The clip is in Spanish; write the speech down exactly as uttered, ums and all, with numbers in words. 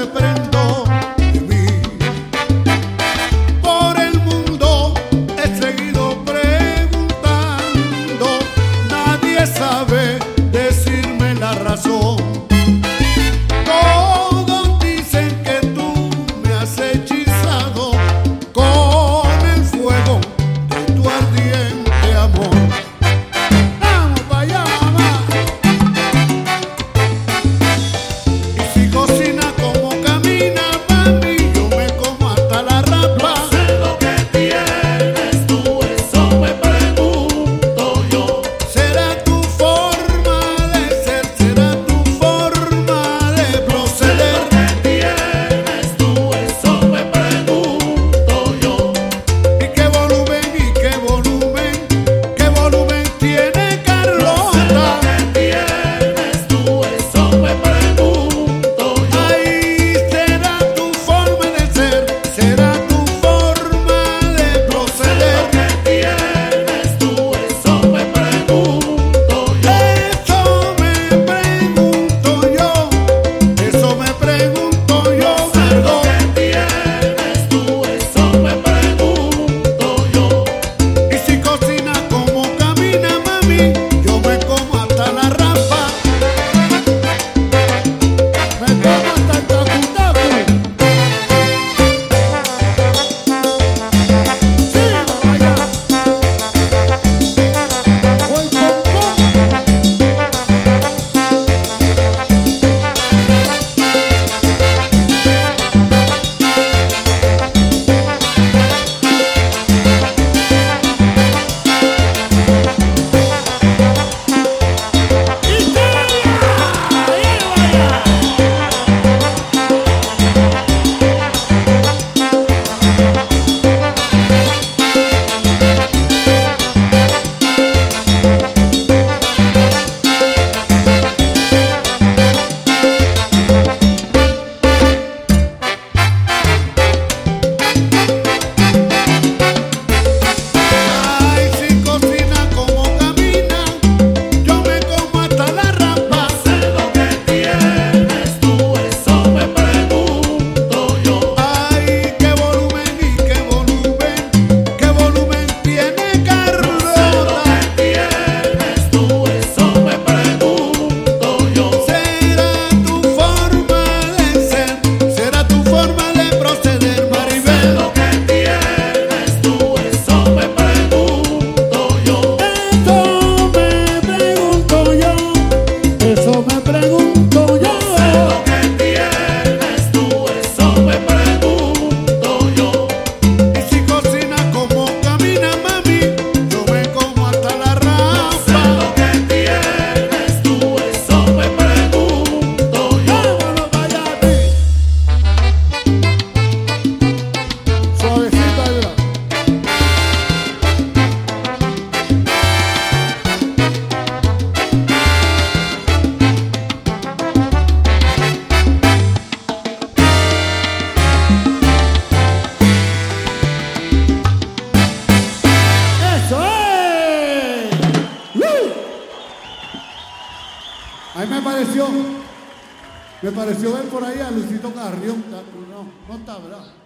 prendo de mí. Por el mundo he seguido preguntando, nadie sabe decirme la razón. Todos dicen que tú me has hechizado con el fuego de tu ardiente amor. ¡Vamos para allá, mamá! Y si cocina como camina, mami, yo me como hasta la rapa. No sé lo que tienes tú, eso me pregunto yo. Será tu forma de ser, será tu forma de proceder. Lo que tienes tú, eso me pregunto yo. Y qué volumen, y qué volumen, qué volumen tiene Carlota. ¿Qué tienes tú, eso me pregunto yo? Ahí será tu forma de ser, será tu forma de proceder. ¿Qué tienes tú, eso me pregunto yo? Eso me pregunto yo, eso me pregunto yo, Margot. ¿Qué tienes tú, eso me pregunto yo? Y si cocina como camina, mami, yo me como hasta la rampa. Me como hasta el tacutacu. Sí, vaya. Voy con vos. Ay, si cocina como camina, yo me como hasta la rampa. Lo que tienes tú, eso me pregunto yo. Ay, qué volumen y qué volumen, qué volumen tiene Carlota. Tienes tú, eso me pregunto yo. Será tu forma de ser, será tu forma de proceder, Maribel. Lo que tienes tú, eso me pregunto yo. Eso me pregunto yo, eso me pregunto yo. Lo que tienes tú, eso me pregunto yo. Y si cocina como camina, mami, yo me como hasta la rampa. Lo que tienes tú, eso me pregunto yo. Vámonos para allá, ti. Suavecita, mira. ¡Eso es! ¡Woo! Ahí me pareció, me pareció ver por ahí a Luisito Carrión. No, no está, ¿verdad?